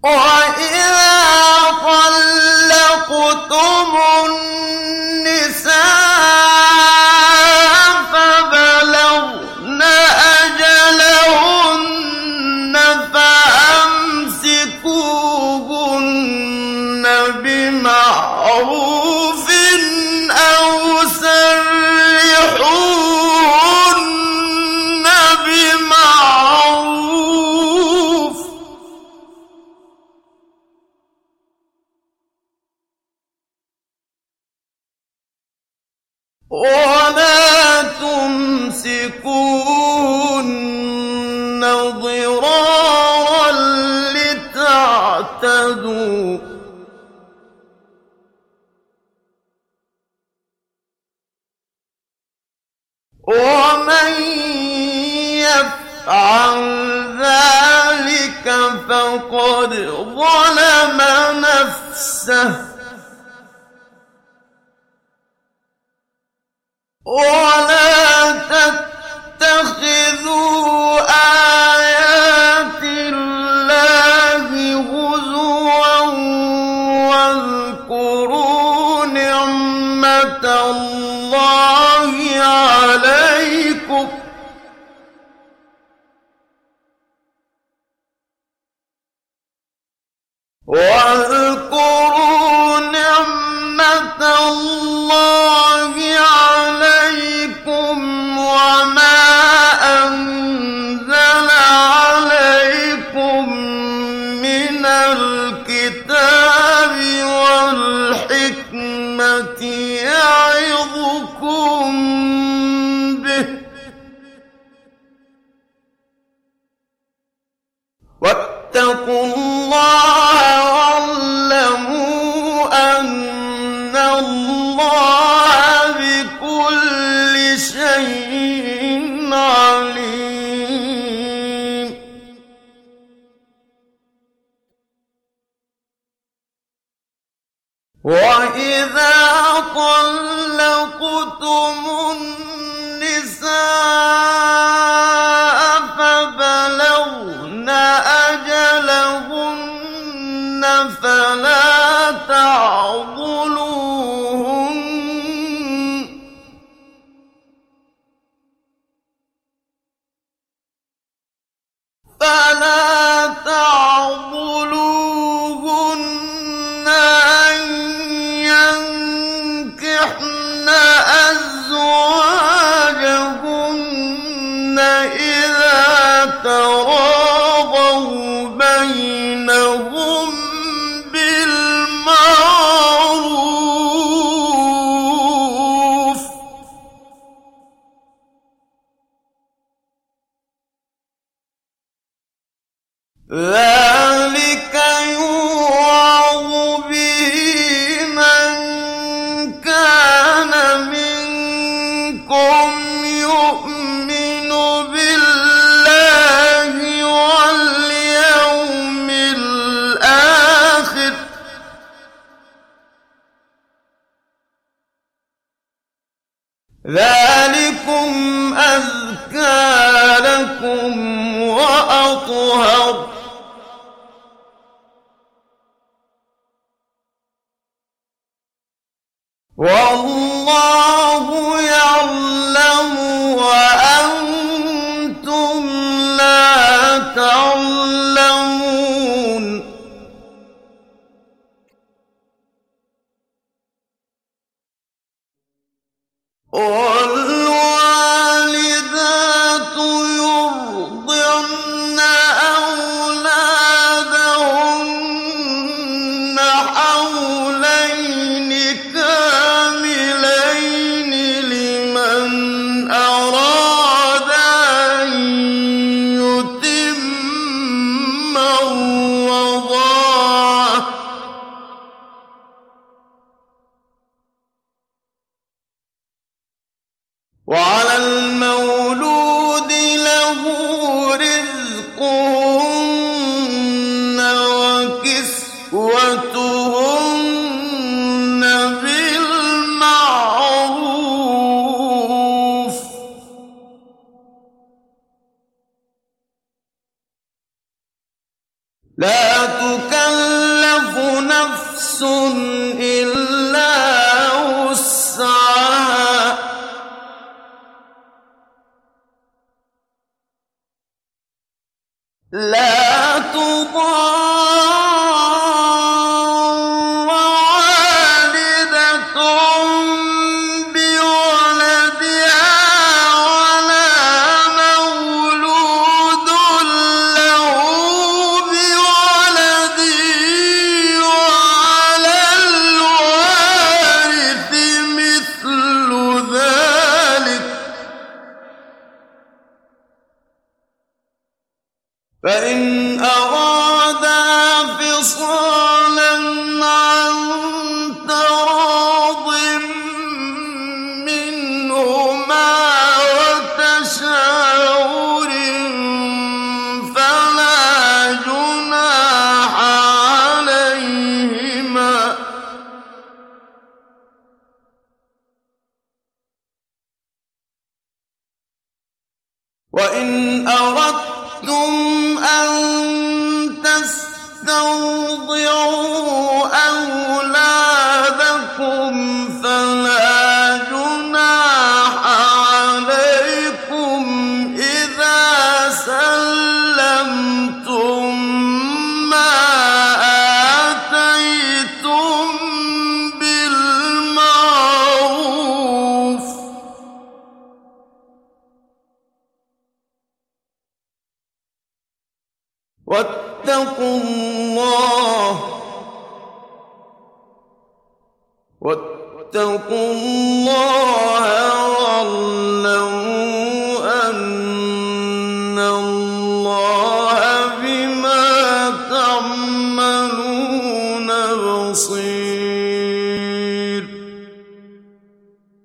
وَإِذَا طَلَّقْتُمُ النِّسَاءَ فَبَلَغْنَ أَجَلَهُنَّ فَأَمْسِكُوهُنَّ بِمَعْرُوفٍ أَوْ سَرِّحُوهُنَّ بِمَعْرُوفٍ ۚ وَلَا تُمْسِكُوهُنَّ ضِرَارًا لِّتَعْتَدُوا ۚ وَمَن يَفْعَلْ ذَٰلِكَ فَقَدْ ظَلَمَ نَفْسَهُ ۚ وَلَا تَتَّخِذُوا آيَاتِ اللَّهِ هُزُوًا وَاذْكُرُوا نِعْمَةَ اللَّهِ عَلَيْكُمْ وَمَا أَنزَلَ عَلَيْكُم مِّنَ الْكِتَابِ وَالْحِكْمَةِ يَعِظُكُم بِهِ ۚ وَاتَّقُوا اللَّهَ وَاعْلَمُوا أَنَّ اللَّهَ بِكُلِّ شَيْءٍ عَلِيمٌ. وَإِذَا طَلَّقْتُمُ النِّسَاءَ فَبَلَغْنَ أَجَلَهُنَّ فَلَا تَعْضُلُوهُنَّ أَن يَنكِحْنَ أَزْوَاجَهُنَّ إِذَا تَرَاضَوْا بَيْنَهُم بِالْمَعْرُوفِ ۗ ذَٰلِكَ يُوعَظُ بِهِ مَن كَانَ مِنكُمْ يُؤْمِنُ بِاللَّهِ وَالْيَوْمِ الْآخِرِ ۗ ذَٰلِكُمْ أَزْكَىٰ لَكُمْ وَأَطْهَرُ ۗ وَاللَّهُ يَعْلَمُ وَأَنتُمْ لَا تَعْلَمُونَ. وَالْوَالِدَاتُ يُرْضِعْنَ أَوْلَادَهُنَّ حَوْلَيْنِ كَامِلَيْنِ لِمَنْ أَرَادَ أَن يُتِمَّ الرَّضَاعَةَ ۚ وَعَلَى الْمَوْلُودِ لَهُ رِزْقُهُنَّ وَكِسْوَتُهُنَّ بِالْمَعْرُوفِ ۚ لا تكلف نفس إلا وسعها لا تضار والدة بولدها ولا مولود له بولده وعلى الوارث مثل ذلك فإن أرادا فصالا عن تراض منهما وتشاور فلا جناح عليهما وإن أردتم أن تسترضعوا أولادكم فلا جناح عليكم إذا سلمتم ما آتيتم بالمعروف واتقوا الله واعلموا أن الله بما تعملون بصير